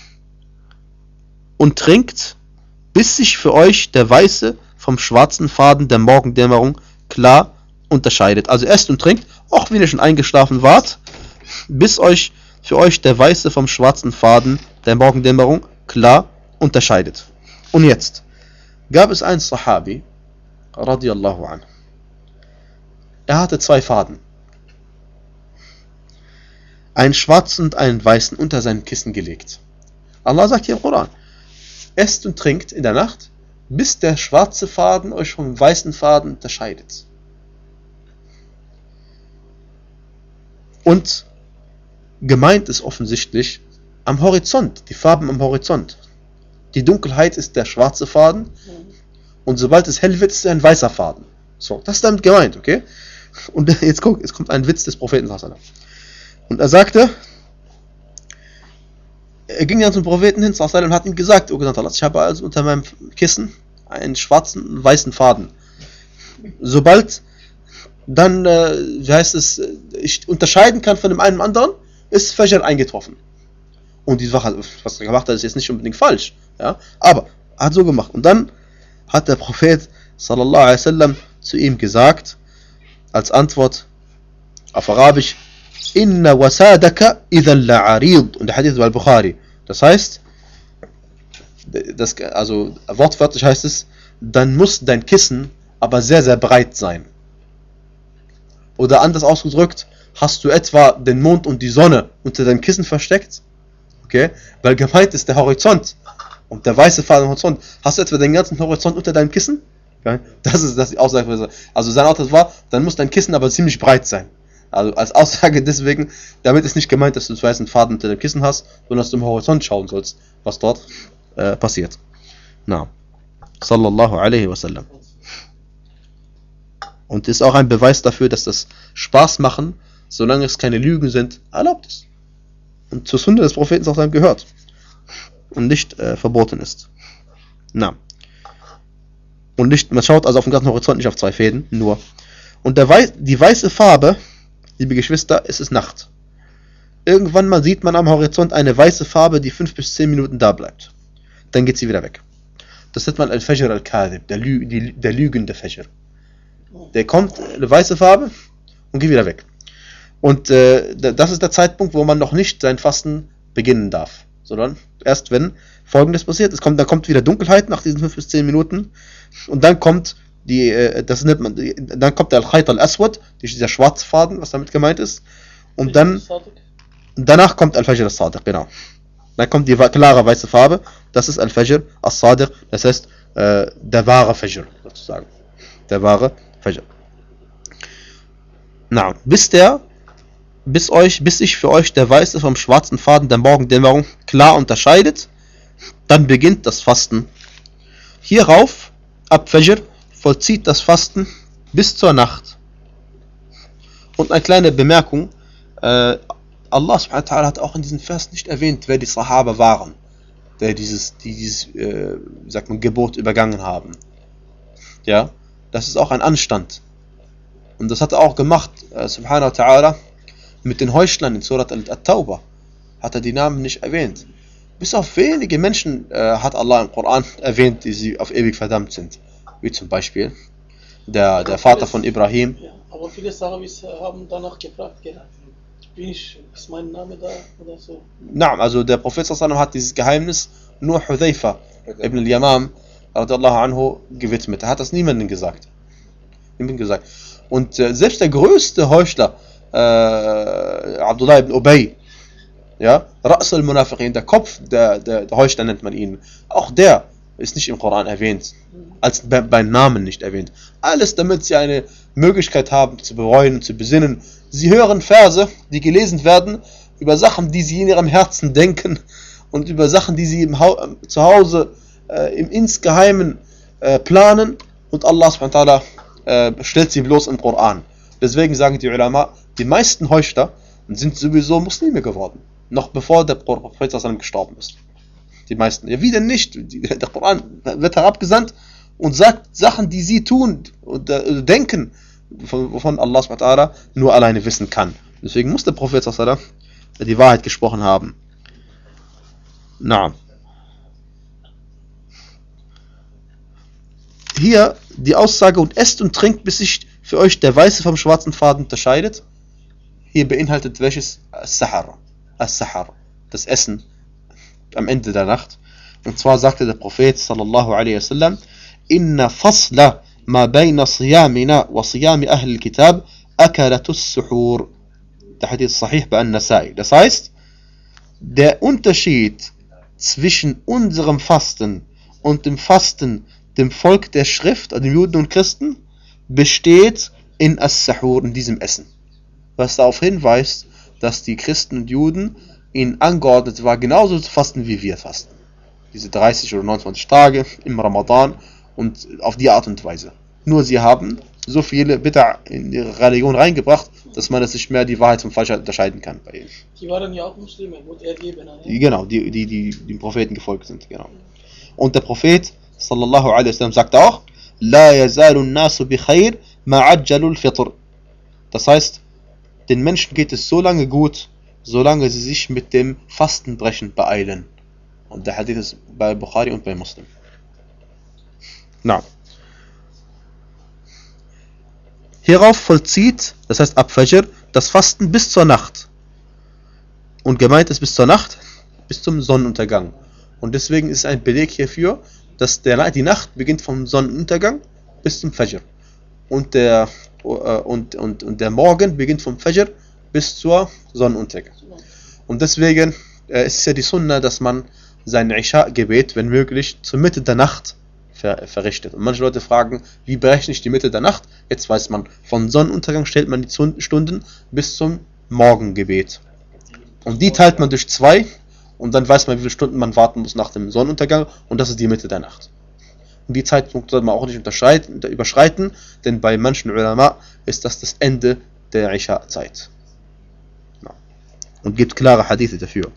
und trinkt, bis sich für euch der weiße vom schwarzen Faden der Morgendämmerung klar unterscheidet. Also esst und trinkt, auch wenn ihr schon eingeschlafen wart, bis euch für euch der weiße vom schwarzen Faden der Morgendämmerung klar unterscheidet. Und jetzt gab es einen Sahabi, radiyallahu anhu. Er hatte zwei Faden. Einen schwarzen und einen weißen unter sein Kissen gelegt. Allah sagt hier im Koran, esst und trinkt in der Nacht, bis der schwarze Faden euch vom weißen Faden unterscheidet. Und gemeint ist offensichtlich am Horizont, die Farben am Horizont. Die Dunkelheit ist der schwarze Faden und sobald es hell wird, ist es ein weißer Faden. So, das ist damit gemeint, okay? Und jetzt guck, es kommt ein Witz des Propheten. Und er sagte, er ging dann zum Propheten hin und hat ihm gesagt, oh Allah, ich habe also unter meinem Kissen einen schwarzen und weißen Faden. Sobald dann, äh, wie heißt es, ich unterscheiden kann von dem einen anderen, ist Fajr eingetroffen. Und die Sache, was er gemacht hat, ist jetzt nicht unbedingt falsch, ja, aber er hat so gemacht. Und dann hat der Prophet sallallahu alaihi wasallam zu ihm gesagt, als Antwort auf Arabisch, Inna wasadaka idhan la'arid. Und der Hadith war al-Bukhari. Das heißt, das, also wortwörtlich heißt es, dann muss dein Kissen aber sehr, sehr breit sein. Oder anders ausgedrückt, hast du etwa den Mond und die Sonne unter deinem Kissen versteckt? Okay? Weil gemeint ist der Horizont und der weiße Faden am Horizont. Hast du etwa den ganzen Horizont unter deinem Kissen? Okay? Das ist das die Aussage. Also sein Aussage war, dann muss dein Kissen aber ziemlich breit sein. Also als Aussage deswegen, damit ist nicht gemeint, dass du den weißen Faden unter dem Kissen hast, sondern dass du im Horizont schauen sollst, was dort äh, passiert. Na, sallallahu alaihi wasallam. Und ist auch ein Beweis dafür, dass das Spaß machen, solange es keine Lügen sind, erlaubt ist. Und zur Sünde des Propheten auch dann gehört. Und nicht äh, verboten ist. Na. Und nicht, man schaut also auf den ganzen Horizont nicht auf zwei Fäden, nur. Und der Wei- die weiße Farbe, liebe Geschwister, es ist Nacht. Irgendwann mal sieht man am Horizont eine weiße Farbe, die fünf bis zehn Minuten da bleibt. Dann geht sie wieder weg. Das nennt man Al-Fajr al-Kadhib, der, Lü- die, der lügende Fajr. Der kommt, eine weiße Farbe, und geht wieder weg. Und äh, das ist der Zeitpunkt, wo man noch nicht sein Fasten beginnen darf. Sondern erst wenn Folgendes passiert, es kommt, dann kommt wieder Dunkelheit nach diesen fünf bis zehn Minuten. Und dann kommt die, äh, das nennt man, die, dann kommt der Al-Khayt al-Aswad, dieser schwarze Faden, was damit gemeint ist. Und dann, danach kommt Al-Fajr al-Sadiq, genau. Dann kommt die klare weiße Farbe, das ist Al-Fajr al-Sadiq, das heißt, äh, der wahre Fajr, sozusagen. Der wahre Fajr. Na, bis der, bis euch, bis sich für euch der weiße vom schwarzen Faden der Morgendämmerung klar unterscheidet, dann beginnt das Fasten. Hierauf, ab Fajr, vollzieht das Fasten bis zur Nacht. Und eine kleine Bemerkung, äh, Allah subhanahu wa ta'ala hat auch in diesem Vers nicht erwähnt, wer die Sahaba waren, der dieses, die dieses, äh, wie sagt man, Gebot übergangen haben. Ja, das ist auch ein Anstand. Und das hat er auch gemacht, äh, subhanahu wa ta'ala, mit den Heuchlern in Surat At-Tawbah. Hat er die Namen nicht erwähnt. Bis auf wenige Menschen äh, hat Allah im Koran erwähnt, die sie auf ewig verdammt sind. Wie zum Beispiel der, der Vater von Ibrahim. Ja, aber viele Sahabis haben danach gefragt, gell? Bin ich, ist mein Name da oder so? Na, also der Prophet sallallahu alaihi wasallam hat dieses Geheimnis nur Hudhayfa ibn al-Yamam radiyallahu anhu gewidmet. Er hat das niemandem gesagt. Niemandem gesagt. Und äh, selbst der größte Heuchler, äh, Abdullah ibn Ubay, ja, Ra's al-Munafiqin, der Kopf der, der, der Heuchler nennt man ihn, auch der ist nicht im Koran erwähnt, als bei, bei Namen nicht erwähnt. Alles, damit sie eine Möglichkeit haben, zu bereuen und zu besinnen. Sie hören Verse, die gelesen werden, über Sachen, die sie in ihrem Herzen denken und über Sachen, die sie im ha- zu Hause äh, im insgeheimen äh, planen, und Allah subhanahu wa ta'ala äh, stellt sie bloß im Koran. Deswegen sagen die Ulama, die meisten Heuchler sind sowieso Muslime geworden, noch bevor der Prophet gestorben ist. Die meisten. Ja, wie denn nicht? Der Koran wird herabgesandt und sagt Sachen, die sie tun und äh, denken, wovon Allah subhanahu wa ta'ala nur alleine wissen kann. Deswegen muss der Prophet sallallahu alaihi wasallam die Wahrheit gesprochen haben. Na. Hier die Aussage, und esst und trinkt, bis sich für euch der weiße vom schwarzen Faden unterscheidet. Hier beinhaltet welches? As-Sahar. As-Sahar. Das Essen am Ende der Nacht. Und zwar sagte der Prophet sallallahu alaihi wasallam: Inna fasla ma bayna siyamina wa siyami ahli al-kitab akalatus suhur. Der Hadith sahih bei An-Nasai. Das heißt, der Unterschied zwischen unserem Fasten und dem Fasten dem Volk der Schrift, also dem Juden und Christen, besteht in As-Sahur, in diesem Essen. Was darauf hinweist, dass die Christen und Juden ihnen angeordnet war, genauso zu fasten, wie wir fasten. Diese dreißig oder neunundzwanzig Tage im Ramadan und auf die Art und Weise. Nur sie haben so viele Bid'a in ihre Religion reingebracht, dass man es nicht mehr die Wahrheit vom Falschen unterscheiden kann bei ihnen. Die waren ja auch Muslime, wurde ergeben. Die, genau, die, die, die dem Propheten gefolgt sind. Genau. Und der Prophet sallallahu alaihi wasallam sagt auch: La yazalu an-nasu bi khair ma ajjalu al-fitr. Das heißt, den Menschen geht es so lange gut, solange sie sich mit dem Fastenbrechen beeilen. Und der Hadith ist bei Bukhari und bei Muslim. Na. Hierauf vollzieht, das heißt ab Fajr, das Fasten bis zur Nacht. Und gemeint ist bis zur Nacht, bis zum Sonnenuntergang. Und deswegen ist ein Beleg hierfür, dass der, die Nacht beginnt vom Sonnenuntergang bis zum Fajr. Und der, äh, und, und, und der Morgen beginnt vom Fajr bis zur Sonnenuntergang. Und deswegen äh, ist es ja die Sunna, dass man sein Isha-Gebet, wenn möglich, zur Mitte der Nacht ver verrichtet. Und manche Leute fragen, wie berechne ich die Mitte der Nacht? Jetzt weiß man, von Sonnenuntergang stellt man die Stunden bis zum Morgengebet. Und die teilt man durch zwei. Und dann weiß man, wie viele Stunden man warten muss nach dem Sonnenuntergang. Und das ist die Mitte der Nacht. Und die Zeitpunkt sollte man auch nicht überschreiten, denn bei manchen Ulama ist das das Ende der Isha-Zeit. Und gibt klare Hadithe dafür.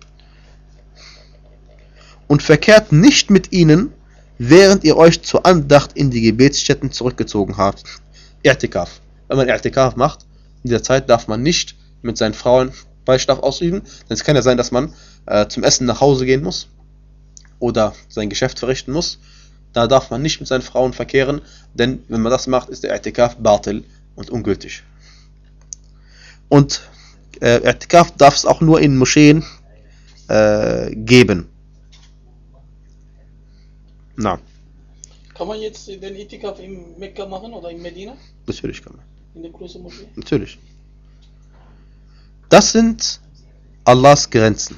Und verkehrt nicht mit ihnen, während ihr euch zur Andacht in die Gebetsstätten zurückgezogen habt. I'tikaf. Wenn man I'tikaf macht, in dieser Zeit darf man nicht mit seinen Frauen Beistand ausüben, denn es kann ja sein, dass man äh, zum Essen nach Hause gehen muss oder sein Geschäft verrichten muss. Da darf man nicht mit seinen Frauen verkehren, denn wenn man das macht, ist der I'tikaf batil und ungültig. Und äh, I'tikaf darf es auch nur in Moscheen äh, geben. Na. Kann man jetzt den I'tikaf in Mekka machen oder in Medina? Natürlich kann man. In der großen Moschee? Natürlich. Das sind Allahs Grenzen.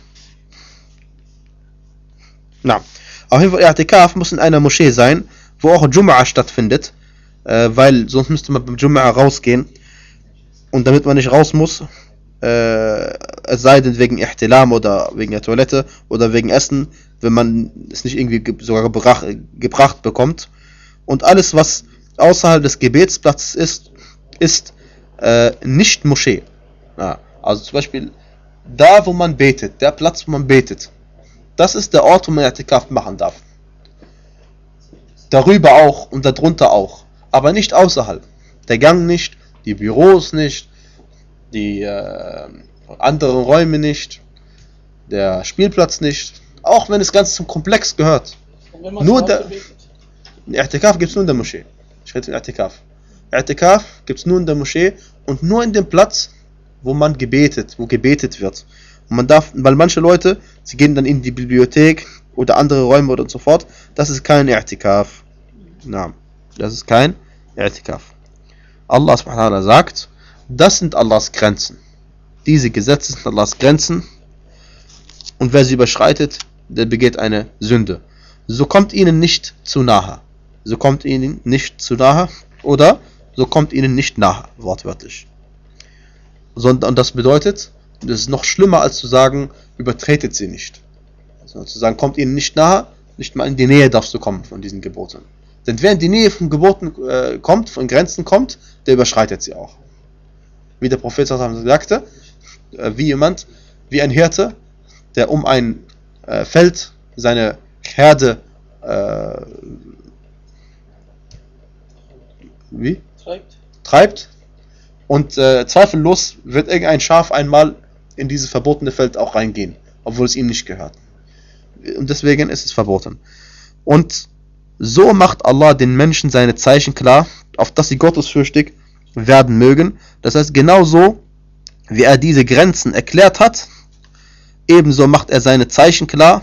Na, auf jeden Fall, I'tikaf muss in einer Moschee sein, wo auch Jum'a stattfindet, äh, weil sonst müsste man beim Jum'a rausgehen. Und damit man nicht raus muss, äh, es sei denn wegen Ihtilam oder wegen der Toilette oder wegen Essen, wenn man es nicht irgendwie ge sogar gebracht, gebracht bekommt. Und alles, was außerhalb des Gebetsplatzes ist, ist äh, nicht Moschee. Ja. Also zum Beispiel da, wo man betet, der Platz, wo man betet, das ist der Ort, wo man I'tikaf machen darf. Darüber auch und darunter auch, aber nicht außerhalb. Der Gang nicht, die Büros nicht, die äh, anderen Räume nicht, der Spielplatz nicht, auch wenn es ganz zum Komplex gehört. Und wenn man Nur der I'tikaf gibt es nur in der Moschee. Ich rede von I'tikaf. I'tikaf gibt es nur in der Moschee und nur in dem Platz, wo man gebetet, wo gebetet wird. Und man darf, weil manche Leute, sie gehen dann in die Bibliothek oder andere Räume oder so fort, das ist kein I'tikaf. Na, das ist kein I'tikaf. Allah subhanahu wa ta'ala sagt, das sind Allahs Grenzen. Diese Gesetze sind Allahs Grenzen und wer sie überschreitet, der begeht eine Sünde. So kommt ihnen nicht zu nahe. So kommt ihnen nicht zu nahe oder so kommt ihnen nicht nahe, wortwörtlich. Und das bedeutet, das ist noch schlimmer als zu sagen, übertretet sie nicht. Also zu sagen, kommt ihnen nicht nahe, nicht mal in die Nähe darfst du kommen von diesen Geboten. Denn wer in die Nähe von Geboten äh, kommt, von Grenzen kommt, der überschreitet sie auch. Wie der Prophet sagte, äh, wie jemand, wie ein Hirte, der um ein äh, Feld seine Herde äh, wie? Treibt. treibt. Und äh, zweifellos wird irgendein Schaf einmal in dieses verbotene Feld auch reingehen, obwohl es ihm nicht gehört. Und deswegen ist es verboten. Und so macht Allah den Menschen seine Zeichen klar, auf dass sie gottesfürchtig werden mögen. Das heißt, genauso wie er diese Grenzen erklärt hat, ebenso macht er seine Zeichen klar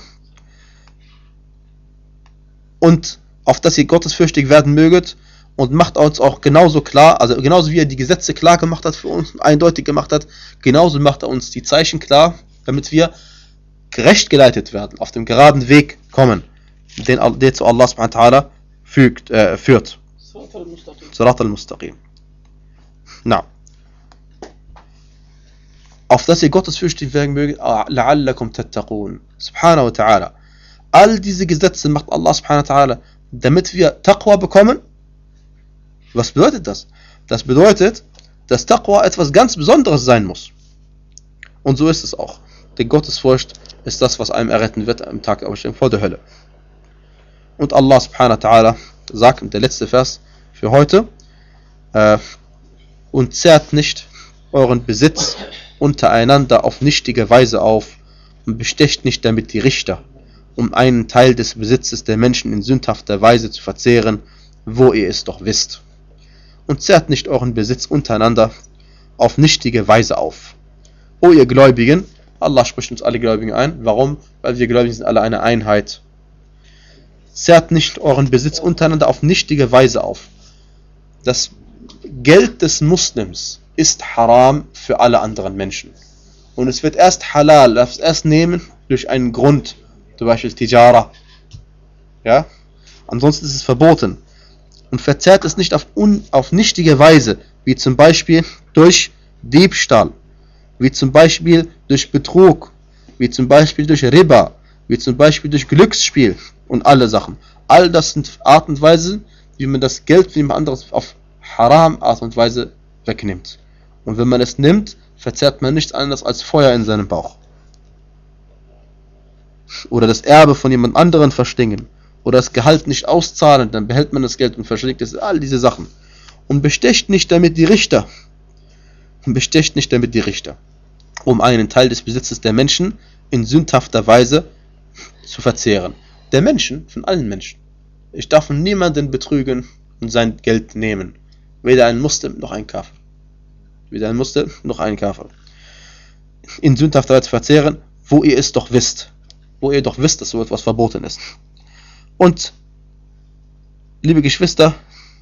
und auf dass ihr gottesfürchtig werden möget, und macht uns auch genauso klar, also genauso wie er die Gesetze klar gemacht hat für uns, eindeutig gemacht hat, genauso macht er uns die Zeichen klar, damit wir gerecht geleitet werden, auf dem geraden Weg kommen, den der zu Allah subhanahu wa ta'ala fügt, äh, führt. Sirat al-Mustaqim. Na. Auf dass ihr gottesfürchtig werden mögt, la'allakum tattaqun. Subhanahu wa ta'ala. All diese Gesetze macht Allah subhanahu wa ta'ala, damit wir Taqwa bekommen. Was bedeutet das? Das bedeutet, dass Taqwa etwas ganz Besonderes sein muss. Und so ist es auch. Die Gottesfurcht ist das, was einem erretten wird am Tag der Auferstehung vor der Hölle. Und Allah subhanahu wa ta'ala sagt, der letzte Vers für heute, äh, und zehrt nicht euren Besitz untereinander auf nichtige Weise auf und bestecht nicht damit die Richter, um einen Teil des Besitzes der Menschen in sündhafter Weise zu verzehren, wo ihr es doch wisst. Und zehrt nicht euren Besitz untereinander auf nichtige Weise auf. O ihr Gläubigen, Allah spricht uns alle Gläubigen ein. Warum? Weil wir Gläubigen sind alle eine Einheit. Zehrt nicht euren Besitz untereinander auf nichtige Weise auf. Das Geld des Muslims ist haram für alle anderen Menschen. Und es wird erst halal, darf es erst nehmen durch einen Grund, zum Beispiel Tijara. Ja? Ansonsten ist es verboten. Und verzehrt es nicht auf, un, auf nichtige Weise, wie zum Beispiel durch Diebstahl, wie zum Beispiel durch Betrug, wie zum Beispiel durch Riba, wie zum Beispiel durch Glücksspiel und alle Sachen. All das sind Art und Weise, wie man das Geld von jemand anderes auf Haram Art und Weise wegnimmt. Und wenn man es nimmt, verzehrt man nichts anderes als Feuer in seinem Bauch. Oder das Erbe von jemand anderen verschlingen. Oder das Gehalt nicht auszahlen, dann behält man das Geld und verschlingt es, all diese Sachen. Und bestecht nicht damit die Richter. Und bestecht nicht damit die Richter, um einen Teil des Besitzes der Menschen in sündhafter Weise zu verzehren. Der Menschen, von allen Menschen. Ich darf von niemanden betrügen und sein Geld nehmen. Weder ein Muslim noch ein Kafir. Weder ein Muslim noch ein Kafir. In sündhafter Weise verzehren, wo ihr es doch wisst. Wo ihr doch wisst, dass so etwas verboten ist. Und, liebe Geschwister,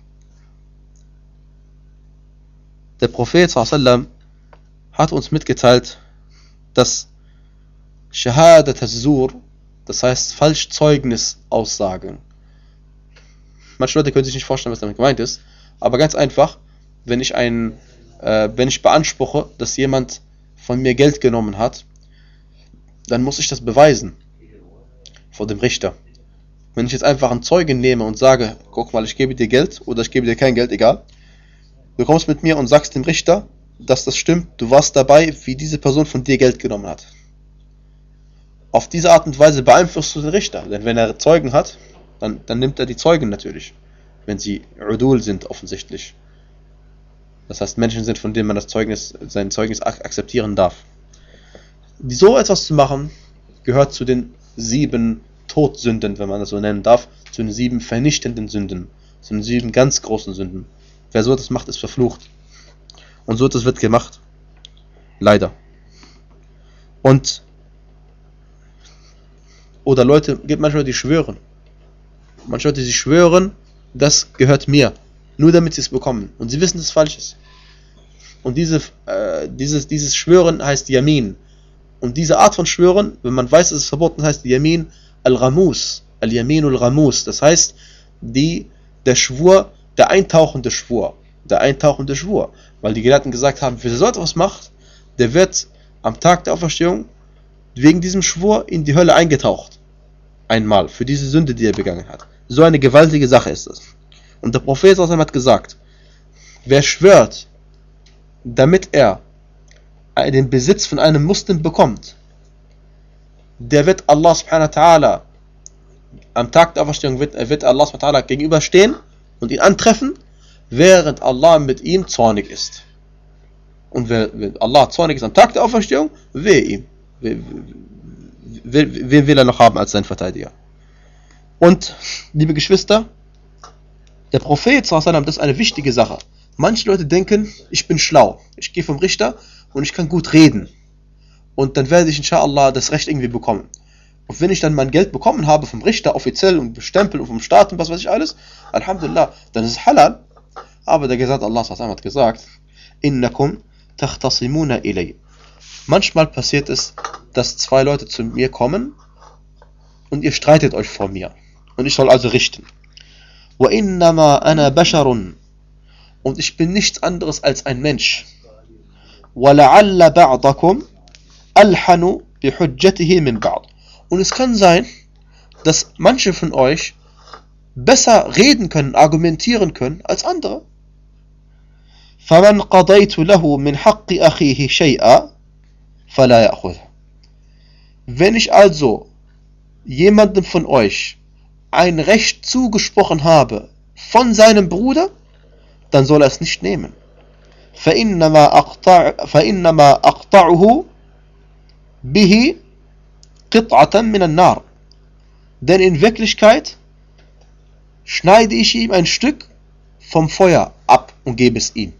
der Prophet sallallahu alaihi wasallam hat uns mitgeteilt, dass Shahadat az-Zur, das heißt Falschzeugnis-Aussagen. Manche Leute können sich nicht vorstellen, was damit gemeint ist, aber ganz einfach, wenn ich ein, äh, wenn ich beanspruche, dass jemand von mir Geld genommen hat, dann muss ich das beweisen vor dem Richter. Wenn ich jetzt einfach einen Zeugen nehme und sage, guck mal, ich gebe dir Geld oder ich gebe dir kein Geld, egal. Du kommst mit mir und sagst dem Richter, dass das stimmt, du warst dabei, wie diese Person von dir Geld genommen hat. Auf diese Art und Weise beeinflusst du den Richter, denn wenn er Zeugen hat, dann, dann nimmt er die Zeugen natürlich, wenn sie Udul sind offensichtlich. Das heißt, Menschen sind, von denen man das Zeugnis, sein Zeugnis akzeptieren darf. So etwas zu machen, gehört zu den sieben Todsünden, wenn man das so nennen darf, zu den sieben vernichtenden Sünden, zu den sieben ganz großen Sünden. Wer so etwas macht, ist verflucht. Und so etwas wird gemacht. Leider. Und oder Leute, gibt manchmal die schwören. Manche Leute, die schwören, das gehört mir. Nur damit sie es bekommen. Und sie wissen, dass es falsch ist. Und diese, äh, dieses, dieses Schwören heißt Yamin. Und diese Art von Schwören, wenn man weiß, dass es verboten heißt, Yamin al-Ramus, al-Yamin al-Ramus, das heißt, die, der Schwur, der eintauchende Schwur, der eintauchende Schwur, weil die Gelehrten gesagt haben, wer so etwas macht, der wird am Tag der Auferstehung wegen diesem Schwur in die Hölle eingetaucht, einmal, für diese Sünde, die er begangen hat. So eine gewaltige Sache ist das. Und der Prophet hat gesagt, wer schwört, damit er den Besitz von einem Muslim bekommt, der wird Allah subhanahu wa ta'ala am Tag der Auferstehung wird, wird Allah subhanahu wa ta'ala gegenüberstehen und ihn antreffen, während Allah mit ihm zornig ist. Und wenn Allah zornig ist am Tag der Auferstehung, wehe ihm. Wen will er noch haben als sein Verteidiger? Und, liebe Geschwister, der Prophet, das ist eine wichtige Sache. Manche Leute denken, ich bin schlau, ich gehe vom Richter und ich kann gut reden. Und dann werde ich inshallah das Recht irgendwie bekommen. Und wenn ich dann mein Geld bekommen habe vom Richter, offiziell und bestempelt und vom Staat und was weiß ich alles, Alhamdulillah, dann ist es halal. Aber der Gesandte Allah hat gesagt, Innakum takhtasimuna ilay. Manchmal passiert es, dass zwei Leute zu mir kommen und ihr streitet euch vor mir. Und ich soll also richten. Wa innama ana basharun. Und ich bin nichts anderes als ein Mensch. Wa la'alla ba'dakum alhanu bihujjatihi min ba'd. Und es kann sein, dass manche von euch besser reden können, argumentieren können als andere. فَمَنْ قَضَيْتُ لَهُ مِنْ حَقِّ أَخِيهِ شَيْئًا فَلَا يَأْخُذْ. Wenn ich also jemandem von euch ein Recht zugesprochen habe von seinem Bruder, dann soll er es nicht nehmen. فَإِنَّمَا أَقْطَعُهُ بِهِ قِطْعَةً مِنَ النَّارِ. Denn in Wirklichkeit schneide ich ihm ein Stück vom Feuer ab und gebe es ihm.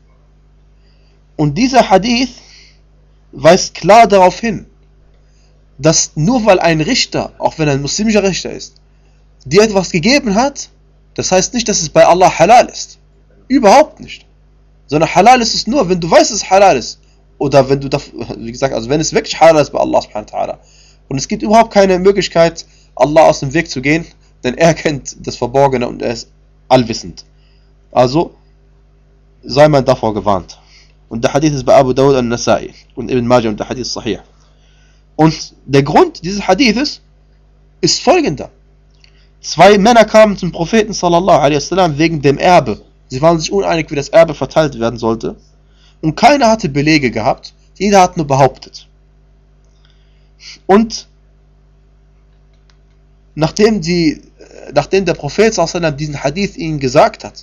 Und dieser Hadith weist klar darauf hin, dass nur weil ein Richter, auch wenn er ein muslimischer Richter ist, dir etwas gegeben hat, das heißt nicht, dass es bei Allah halal ist. Überhaupt nicht. Sondern halal ist es nur, wenn du weißt, dass es halal ist. Oder wenn du, wie gesagt, also wenn es wirklich halal ist bei Allah subhanahu wa ta'ala. Und es gibt überhaupt keine Möglichkeit, Allah aus dem Weg zu gehen, denn er kennt das Verborgene und er ist allwissend. Also sei man davor gewarnt. Und der Hadith ist bei Abu Dawud al-Nasai und Ibn Majah und der Hadith ist sahih. Und der Grund dieses Hadithes ist folgender. Zwei Männer kamen zum Propheten sallallahu alaihi wasallam wegen dem Erbe. Sie waren sich uneinig, wie das Erbe verteilt werden sollte. Und keiner hatte Belege gehabt. Jeder hat nur behauptet. Und nachdem, die, nachdem der Prophet sallallahu alaihi wasallam diesen Hadith ihnen gesagt hat,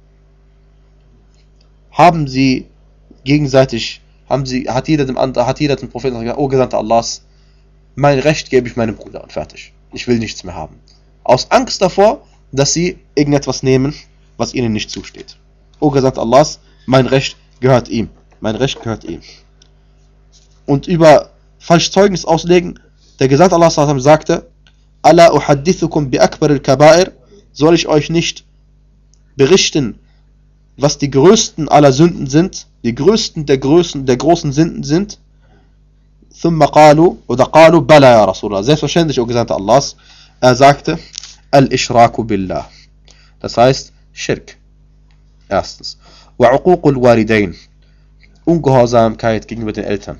haben sie gegenseitig, haben sie, hat jeder dem anderen, hat jeder dem Propheten gesagt, oh Gesandter Allahs, mein Recht gebe ich meinem Bruder und fertig. Ich will nichts mehr haben. Aus Angst davor, dass sie irgendetwas nehmen, was ihnen nicht zusteht. O Gesandter Allahs, mein Recht gehört ihm. Mein Recht gehört ihm. Und über falsch Zeugnis auslegen, der Gesandte Allah sagte, Ala uhaddithukum bi akbar al-kabair, soll ich euch nicht berichten, was die größten aller Sünden sind, die größten der größten der großen Sünden sind. Thumma qalu, oder qalu, bala ya Rasulullah. Selbstverständlich, o Gesandter Allahs. Er sagte, al-ishraku billah. Das heißt, Schirk. Erstens. Wa uququl walidain. Ungehorsamkeit gegenüber den Eltern.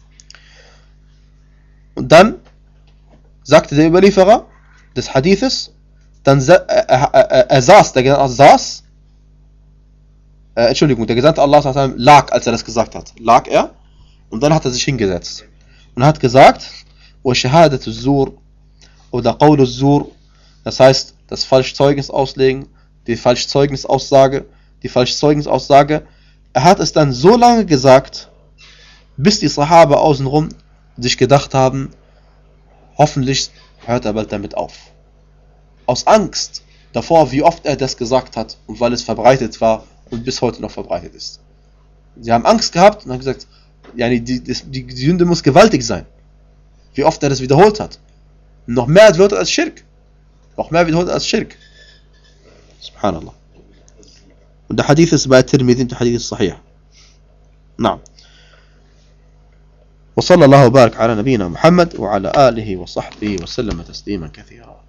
Und dann sagte der Überlieferer des Hadithes, dann er, er, er, er saß, der Gesandte saß, äh, Entschuldigung, der Gesandte Allah lag, als er das gesagt hat. Lag er und dann hat er sich hingesetzt und hat gesagt, wa shahadatu zur oder qawlu zur, das heißt, das Falschzeugnis auslegen, die Falschzeugnisaussage, die Falschzeugnisaussage. Er hat es dann so lange gesagt, bis die Sahaba außenrum sich gedacht haben, hoffentlich hört er bald damit auf. Aus Angst davor, wie oft er das gesagt hat und weil es verbreitet war und bis heute noch verbreitet ist. Sie haben Angst gehabt und haben gesagt, ja, die, die, die, die Sünde muss gewaltig sein. Wie oft er das wiederholt hat. Noch mehr wiederholt als Schirk. Noch mehr wiederholt als Schirk. Subhanallah. Und der Hadith ist bei Tirmidhi, der Hadith ist sahih. نعم. وصلى الله وبارك على نبينا محمد وعلى آله وصحبه وسلم تسليما كثيرا.